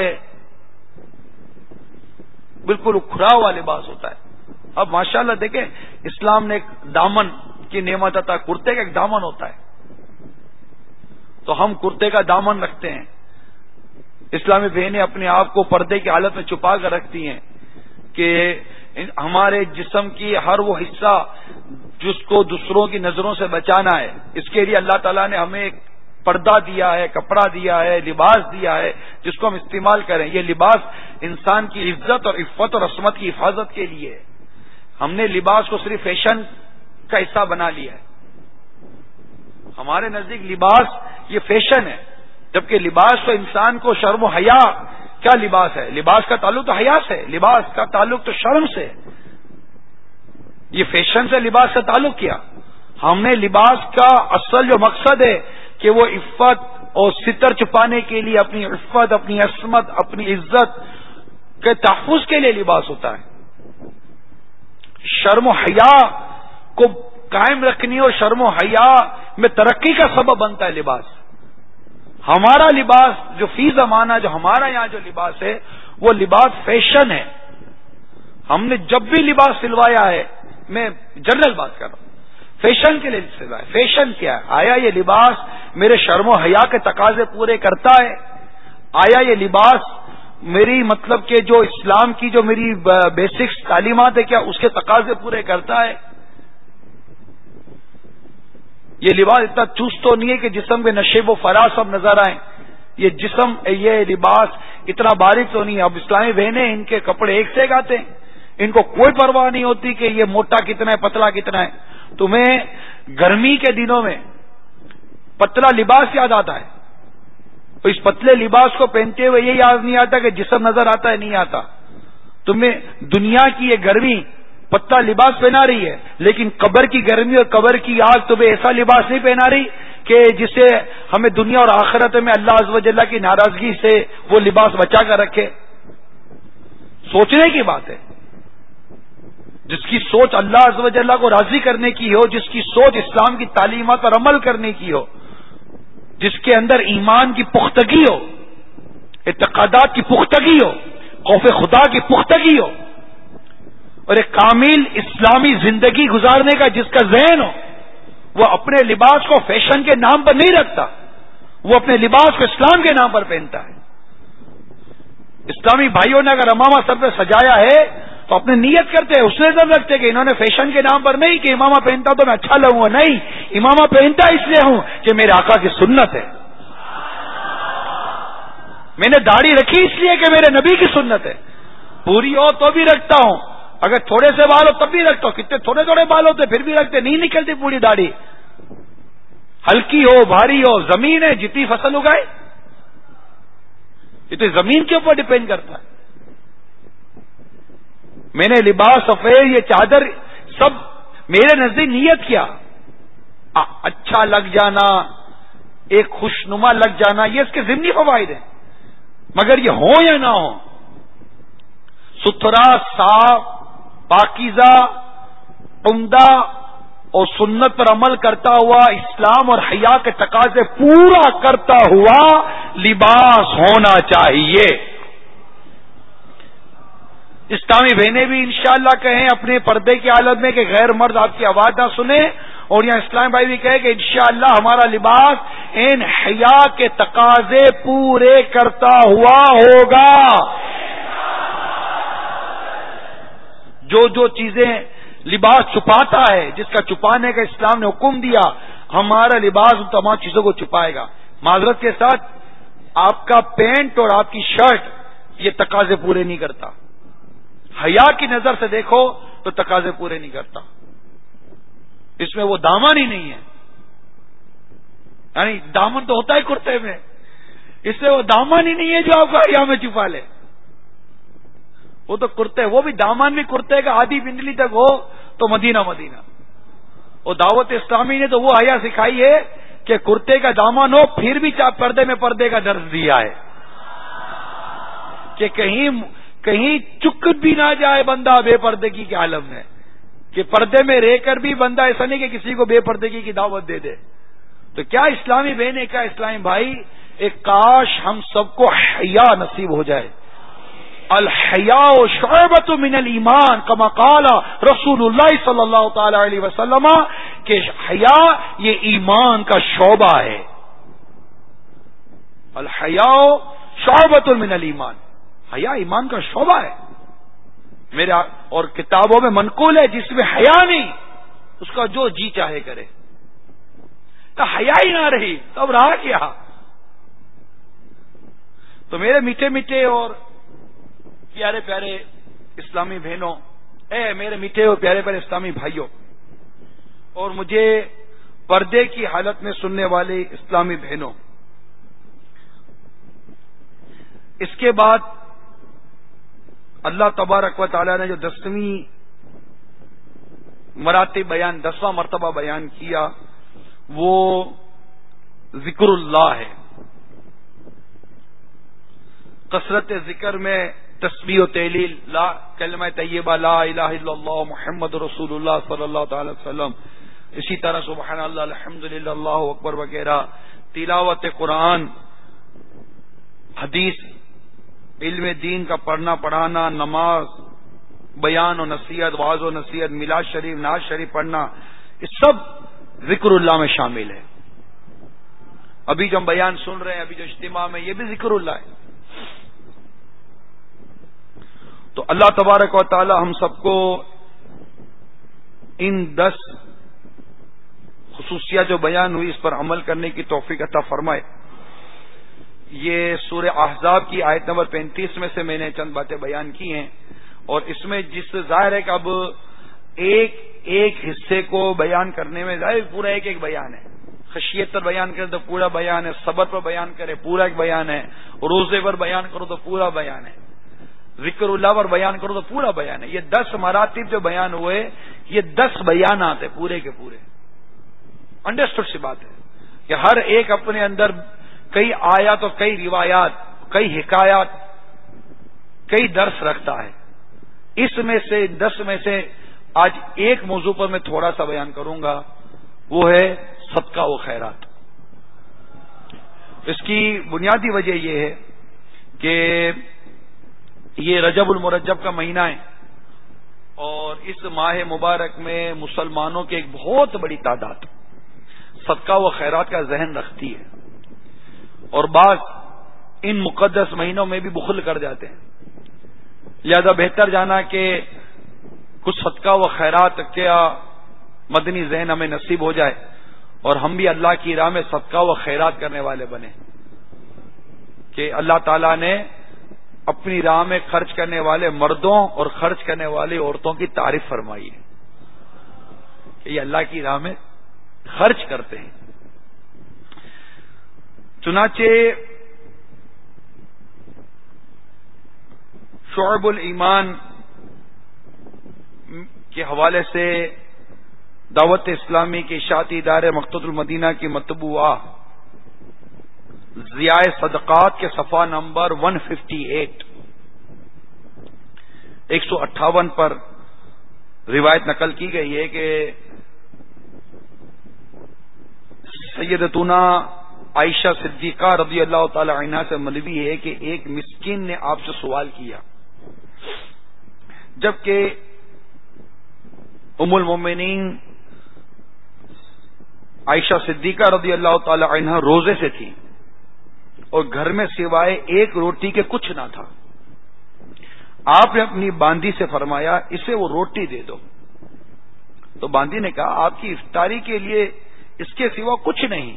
بالکل اکھڑا ہوا لباس ہوتا ہے. اب ماشاءاللہ دیکھیں اسلام نے ایک دامن کی نعمت عطا، کرتے کا ایک دامن ہوتا ہے، تو ہم کرتے کا دامن رکھتے ہیں. اسلامی بہنیں اپنے آپ کو پردے کی حالت میں چھپا کر رکھتی ہیں کہ ہمارے جسم کی ہر وہ حصہ جس کو دوسروں کی نظروں سے بچانا ہے، اس کے لیے اللہ تعالیٰ نے ہمیں ایک پردہ دیا ہے، کپڑا دیا ہے، لباس دیا ہے جس کو ہم استعمال کریں. یہ لباس انسان کی عزت اور عفت اور عصمت کی حفاظت کے لیے ہے. ہم نے لباس کو صرف فیشن کا حصہ بنا لیا ہے. ہمارے نزدیک لباس یہ فیشن ہے، جبکہ لباس تو انسان کو شرم و حیا. کیا لباس ہے؟ لباس کا تعلق تو حیا سے، لباس کا تعلق تو شرم سے. یہ فیشن سے لباس کا تعلق کیا؟ ہم نے لباس کا اصل جو مقصد ہے کہ وہ عفت اور ستر چھپانے کے لیے اپنی عفت، اپنی عصمت، اپنی عزت کے تحفظ کے لیے لباس ہوتا ہے. شرم و حیا کو قائم رکھنی اور شرم و حیا میں ترقی کا سبب بنتا ہے لباس. ہمارا لباس جو فی زمانہ جو ہمارا یہاں جو لباس ہے وہ لباس فیشن ہے. ہم نے جب بھی لباس سلوایا ہے، میں جنرل بات کر رہا ہوں، فیشن کے لیے سلوایا. فیشن کیا ہے؟ آیا یہ لباس میرے شرم و حیا کے تقاضے پورے کرتا ہے؟ آیا یہ لباس میری مطلب کہ جو اسلام کی جو میری بیسکس تعلیمات ہے کیا اس کے تقاضے پورے کرتا ہے؟ یہ لباس اتنا چست تو نہیں ہے کہ جسم کے نشیب و فراز سب نظر آئیں. یہ جسم یہ لباس اتنا باریک تو نہیں ہے. اب اسلامی بہنیں ان کے کپڑے ایک سے گاتے ہیں، ان کو کوئی پرواہ نہیں ہوتی کہ یہ موٹا کتنا ہے پتلا کتنا ہے. تمہیں گرمی کے دنوں میں پتلا لباس یاد آتا ہے، اس پتلے لباس کو پہنتے ہوئے یہ یاد نہیں آتا کہ جسم نظر آتا ہے نہیں آتا. تمہیں دنیا کی یہ گرمی پتلا لباس پہنا رہی ہے، لیکن قبر کی گرمی اور قبر کی آگ تمہیں ایسا لباس نہیں پہنا رہی کہ جسے ہمیں دنیا اور آخرت میں اللہ عز و جل کی ناراضگی سے وہ لباس بچا کر رکھے. سوچنے کی بات ہے. جس کی سوچ اللہ عز و جل کو راضی کرنے کی ہو، جس کی سوچ اسلام کی تعلیمات پر عمل کرنے کی ہو، جس کے اندر ایمان کی پختگی ہو، اعتقادات کی پختگی ہو، خوف خدا کی پختگی ہو، اور ایک کامل اسلامی زندگی گزارنے کا جس کا ذہن ہو، وہ اپنے لباس کو فیشن کے نام پر نہیں رکھتا، وہ اپنے لباس کو اسلام کے نام پر پہنتا ہے. اسلامی بھائیوں نے اگر امامہ سر پہ سجایا ہے تو اپنے نیت کرتے ہیں، اس نے نظر رکھتے کہ انہوں نے فیشن کے نام پر نہیں کہ امامہ پہنتا تو میں اچھا لگوں گا، نہیں، امامہ پہنتا اس لیے ہوں کہ میرے آقا کی سنت ہے. میں نے داڑھی رکھی اس لیے کہ میرے نبی کی سنت ہے. پوری ہو تو بھی رکھتا ہوں، اگر تھوڑے سے بال ہو تب بھی رکھتا ہوں. کتنے تھوڑے تھوڑے بال ہوتے پھر بھی رکھتے، نہیں نکلتی پوری داڑھی. ہلکی ہو بھاری ہو، زمین ہے جتنی فصل اگائے، یہ تو زمین کے اوپر ڈپینڈ کرتا ہے. میں نے لباس سفید یہ چادر سب میرے نزدیک نیت کیا، اچھا لگ جانا، ایک خوشنما لگ جانا، یہ اس کے ضمنی فوائد ہیں. مگر یہ ہو یا نہ ہو، ستھرا صاف پاکیزہ عمدہ اور سنت پر عمل کرتا ہوا، اسلام اور حیا کے تقاضے پورا کرتا ہوا لباس ہونا چاہیے. اسلامی بہنیں بھی انشاءاللہ کہیں اپنے پردے کی حالت میں کہ غیر مرد آپ کی آواز نہ سنیں، اور یہاں اسلام بھائی بھی کہے کہ انشاءاللہ ہمارا لباس ان حیا کے تقاضے پورے کرتا ہوا ہوگا. جو جو چیزیں لباس چھپاتا ہے، جس کا چھپانے کا اسلام نے حکم دیا، ہمارا لباس ان تمام چیزوں کو چھپائے گا. معذرت کے ساتھ آپ کا پینٹ اور آپ کی شرٹ یہ تقاضے پورے نہیں کرتا. حیا کی نظر سے دیکھو تو تقاضے پورے نہیں کرتا. اس میں وہ دامن ہی نہیں ہے، یعنی دامن تو ہوتا ہے کرتے میں، اس میں وہ دامن ہی نہیں ہے جو آپ کو حیا میں چھپا لے. وہ تو کرتے، وہ بھی دامن بھی کرتے کا آدھی بندلی تک ہو تو مدینہ مدینہ. وہ دعوت اسلامی نے تو وہ حیا سکھائی ہے کہ کرتے کا دامن ہو پھر بھی پردے میں پردے کا درس دیا ہے کہ کہیں کہیں چک بھی نہ جائے بندہ بے پردگی کے عالم میں، کہ پردے میں رہ کر بھی بندہ ایسا نہیں کہ کسی کو بے پردگی کی دعوت دے دے. تو کیا اسلامی بہنیں، کیا اسلامی بھائی، ایک کاش ہم سب کو حیا نصیب ہو جائے. الحیاء شعبۃ من الایمان کما قال رسول اللہ صلی اللہ تعالی علیہ وسلم، کہ حیا یہ ایمان کا شعبہ ہے. الحیاء شعبۃ من الایمان، حیا ایمان کا شعبہ ہے. میرے اور کتابوں میں منقول ہے جس میں حیا نہیں اس کا جو جی چاہے کرے. تو حیا ہی نہ رہی تب رہا کیا؟ تو میرے میٹھے میٹھے اور پیارے پیارے اسلامی بہنوں، اے میرے میٹھے اور پیارے پیارے اسلامی بھائیوں، اور مجھے پردے کی حالت میں سننے والے اسلامی بہنوں، اس کے بعد اللہ تبارک و تعالی نے جو دسویں مراتب بیان دسواں مرتبہ بیان کیا وہ ذکر اللہ ہے. کثرت ذکر میں تسبیح و تہلیل، لا کلمہ طیبہ لا الہ الا اللہ محمد رسول اللہ صلی اللہ تعالی وسلم، اسی طرح سبحان اللہ الحمدللہ اللہ اکبر وغیرہ، تلاوت قرآن، حدیث، علم دین کا پڑھنا پڑھانا، نماز، بیان و نصیحت، واعظ و نصیحت، میلاد شریف، نعت شریف پڑھنا، یہ سب ذکر اللہ میں شامل ہے. ابھی جو ہم بیان سن رہے ہیں، ابھی جو اجتماع میں، یہ بھی ذکر اللہ ہے. تو اللہ تبارک و تعالی ہم سب کو ان دس خصوصیات جو بیان ہوئی اس پر عمل کرنے کی توفیق عطا فرمائے. یہ سورہ احزاب کی آیت نمبر پینتیس میں سے میں نے چند باتیں بیان کی ہیں، اور اس میں جس ظاہر ہے کہ اب ایک ایک حصے کو بیان کرنے میں ظاہر پورا ایک ایک بیان ہے، خشیت پر بیان کرے تو پورا بیان ہے، صبر پر بیان کرے پورا ایک بیان ہے، روزے پر بیان کرو تو پورا بیان ہے، ذکر اللہ پر بیان کرو تو پورا بیان ہے. یہ دس مراتب جو بیان ہوئے یہ دس بیانات ہیں پورے کے پورے. انڈرسٹوڈ سی بات ہے کہ ہر ایک اپنے اندر کئی آیات اور کئی روایات، کئی حکایات، کئی درس رکھتا ہے. اس میں سے دس میں سے آج ایک موضوع پر میں تھوڑا سا بیان کروں گا، وہ ہے صدقہ و خیرات. اس کی بنیادی وجہ یہ ہے کہ یہ رجب المرجب کا مہینہ ہے اور اس ماہ مبارک میں مسلمانوں کے ایک بہت بڑی تعداد صدقہ و خیرات کا ذہن رکھتی ہے، اور بعض ان مقدس مہینوں میں بھی بخل کر جاتے ہیں. لہذا بہتر جانا کہ کچھ صدقہ و خیرات کیا مدنی ذہن ہمیں نصیب ہو جائے اور ہم بھی اللہ کی راہ میں صدقہ و خیرات کرنے والے بنے. کہ اللہ تعالیٰ نے اپنی راہ میں خرچ کرنے والے مردوں اور خرچ کرنے والی عورتوں کی تعریف فرمائی ہے کہ یہ اللہ کی راہ میں خرچ کرتے ہیں. چنانچہ شعب الایمان کے حوالے سے دعوت اسلامی کے اشاعتی ادارے مقتدر المدینہ کی مطبوعہ ضیاء صدقات کے صفحہ نمبر ایک سو اٹھاون ایک سو اٹھاون پر روایت نقل کی گئی ہے کہ سیدتنا عائشہ صدیقہ رضی اللہ تعالی عنہا سے مروی ہے کہ ایک مسکین نے آپ سے سوال کیا، جبکہ ام المومنین عائشہ صدیقہ رضی اللہ تعالی عنہا روزے سے تھی اور گھر میں سوائے ایک روٹی کے کچھ نہ تھا. آپ نے اپنی باندی سے فرمایا اسے وہ روٹی دے دو. تو باندی نے کہا آپ کی افطاری کے لیے اس کے سوا کچھ نہیں.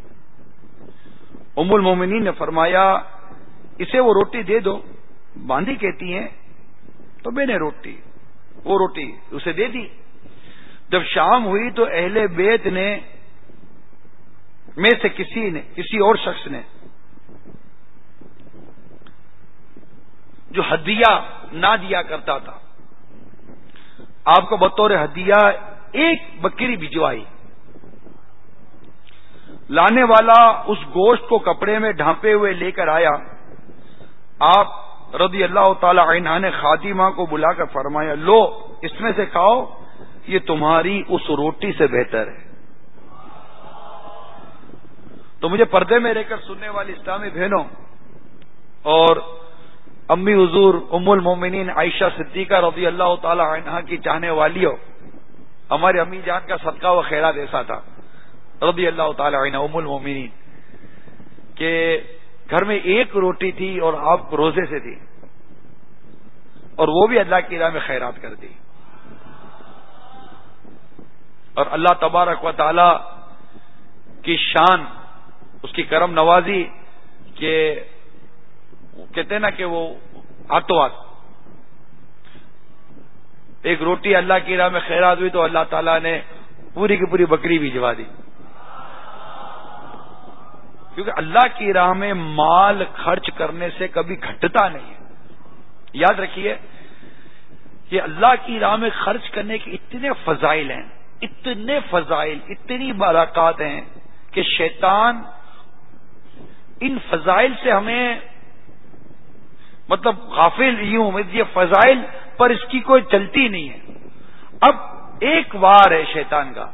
ام المومنین نے فرمایا اسے وہ روٹی دے دو. باندی کہتی ہیں تو میں نے روٹی وہ روٹی اسے دے دی. جب شام ہوئی تو اہل بیت نے میں سے کسی نے کسی اور شخص نے جو ہدیہ نہ دیا کرتا تھا آپ کو بطور ہدیہ ایک بکری بھجوائی. لانے والا اس گوشت کو کپڑے میں ڈھانپے ہوئے لے کر آیا. آپ رضی اللہ تعالی عنہ نے خادمہ کو بلا کر فرمایا لو اس میں سے کھاؤ، یہ تمہاری اس روٹی سے بہتر ہے. تو مجھے پردے میں رہ کر سننے والی اسلامی بہنوں اور امی حضور ام المومنین عائشہ صدیقہ رضی اللہ تعالی عنہا کی چاہنے والیوں، ہمارے امی جان کا صدقہ و خیرات ایسا تھا رضی اللہ تعالی عنہ ام المومنین کہ گھر میں ایک روٹی تھی اور آپ روزے سے تھی اور وہ بھی اللہ کی راہ میں خیرات کر دی. اور اللہ تبارک و تعالی کی شان، اس کی کرم نوازی کہ کہتے ہیں نا کہ وہ ہاتھوں ہاتھ ایک روٹی اللہ کی راہ میں خیرات ہوئی تو اللہ تعالیٰ نے پوری کی پوری بکری بھجوا دی. کیونکہ اللہ کی راہ میں مال خرچ کرنے سے کبھی گھٹتا نہیں ہے. یاد رکھیے کہ اللہ کی راہ میں خرچ کرنے کے اتنے فضائل ہیں، اتنے فضائل، اتنی برکات ہیں کہ شیطان ان فضائل سے ہمیں مطلب غافل یوں یہ فضائل پر اس کی کوئی چلتی نہیں ہے. اب ایک وار ہے شیطان کا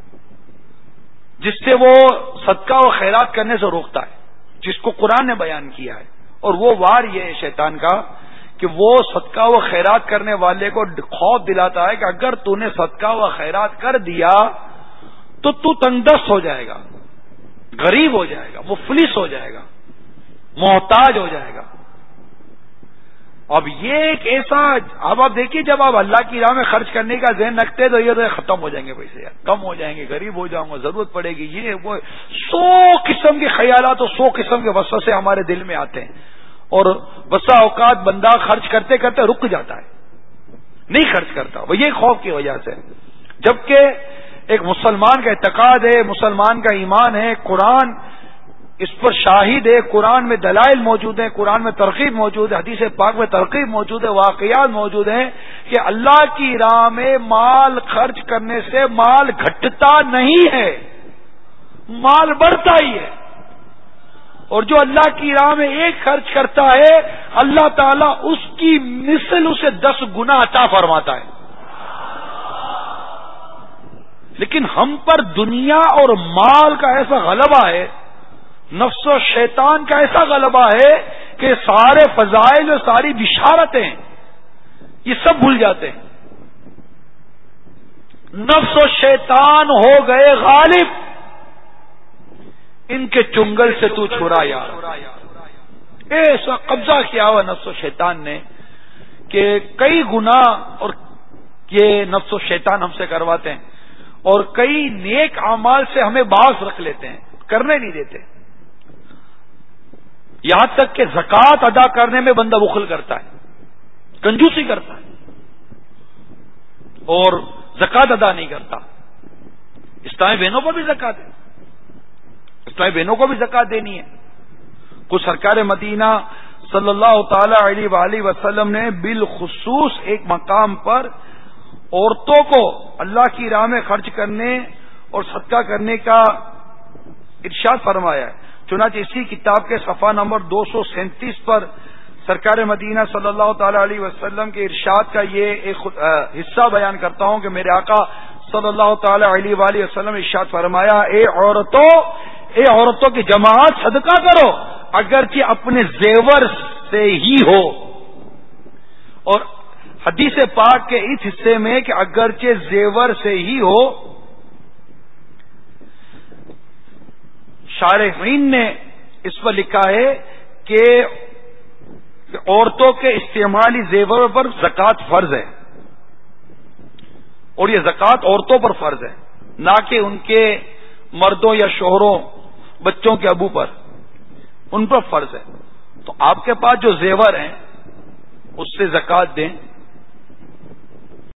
جس سے وہ صدقہ و خیرات کرنے سے روکتا ہے، جس کو قرآن نے بیان کیا ہے. اور وہ وار یہ ہے شیطان کا کہ وہ صدقہ و خیرات کرنے والے کو خوف دلاتا ہے کہ اگر تو نے صدقہ و خیرات کر دیا تو تو تنگ دست ہو جائے گا، غریب ہو جائے گا، مفلس ہو جائے گا، محتاج ہو جائے گا. اب یہ ایک ایسا اب آپ دیکھیے جب آپ اللہ کی راہ میں خرچ کرنے کا ذہن رکھتے تو یہ ختم ہو جائیں گے، پیسے یار کم ہو جائیں گے، غریب ہو جاؤں گا، ضرورت پڑے گی، یہ وہ سو قسم کے خیالات اور سو قسم کے وسوسے ہمارے دل میں آتے ہیں. اور بسا اوقات بندہ خرچ کرتے کرتے رک جاتا ہے، نہیں خرچ کرتا وہ یہ خوف کی وجہ سے. جبکہ ایک مسلمان کا اعتقاد ہے، مسلمان کا ایمان ہے، قرآن اس پر شاہد ہے، قرآن میں دلائل موجود ہیں، قرآن میں ترغیب موجود ہے، حدیث پاک میں ترغیب موجود ہے، واقعات موجود ہیں کہ اللہ کی راہ میں مال خرچ کرنے سے مال گھٹتا نہیں ہے، مال بڑھتا ہی ہے. اور جو اللہ کی راہ میں ایک خرچ کرتا ہے اللہ تعالیٰ اس کی مثل اسے دس گنا عطا فرماتا ہے. لیکن ہم پر دنیا اور مال کا ایسا غلبہ ہے، نفس و شیطان کا ایسا غلبہ ہے کہ سارے فضائل اور ساری بشارتیں یہ سب بھول جاتے ہیں. نفس و شیطان ہو گئے غالب، ان کے چنگل سے تو چھڑا یار. ایسا قبضہ کیا ہوا نفس و شیطان نے کہ کئی گناہ اور یہ نفس و شیطان ہم سے کرواتے ہیں، اور کئی نیک اعمال سے ہمیں باز رکھ لیتے ہیں، کرنے نہیں دیتے. یہاں تک کہ زکوٰۃ ادا کرنے میں بندہ بخل کرتا ہے، کنجوسی کرتا ہے اور زکوٰۃ ادا نہیں کرتا. اسلامی بہنوں پر بھی زکوٰۃ ہے، اسلامی بہنوں کو بھی زکوٰۃ دینی ہے. کچھ سرکار مدینہ صلی اللہ تعالی علیہ وآلہ وسلم نے بالخصوص ایک مقام پر عورتوں کو اللہ کی راہ میں خرچ کرنے اور صدقہ کرنے کا ارشاد فرمایا ہے. چنانچہ اسی کتاب کے صفحہ نمبر دو سو سینتیس پر سرکار مدینہ صلی اللہ تعالی علیہ وسلم کے ارشاد کا یہ ایک حصہ بیان کرتا ہوں کہ میرے آقا صلی اللہ تعالی علیہ وآلہ وسلم ارشاد فرمایا، اے عورتوں اے عورتوں کی جماعت صدقہ کرو اگرچہ اپنے زیور سے ہی ہو. اور حدیث پاک کے اس حصے میں کہ اگرچہ زیور سے ہی ہو، شارحین نے اس پر لکھا ہے کہ عورتوں کے استعمالی زیور پر زکوٰۃ فرض ہے، اور یہ زکوٰۃ عورتوں پر فرض ہے، نہ کہ ان کے مردوں یا شوہروں بچوں کے ابو پر، ان پر فرض ہے. تو آپ کے پاس جو زیور ہیں اس سے زکوٰۃ دیں.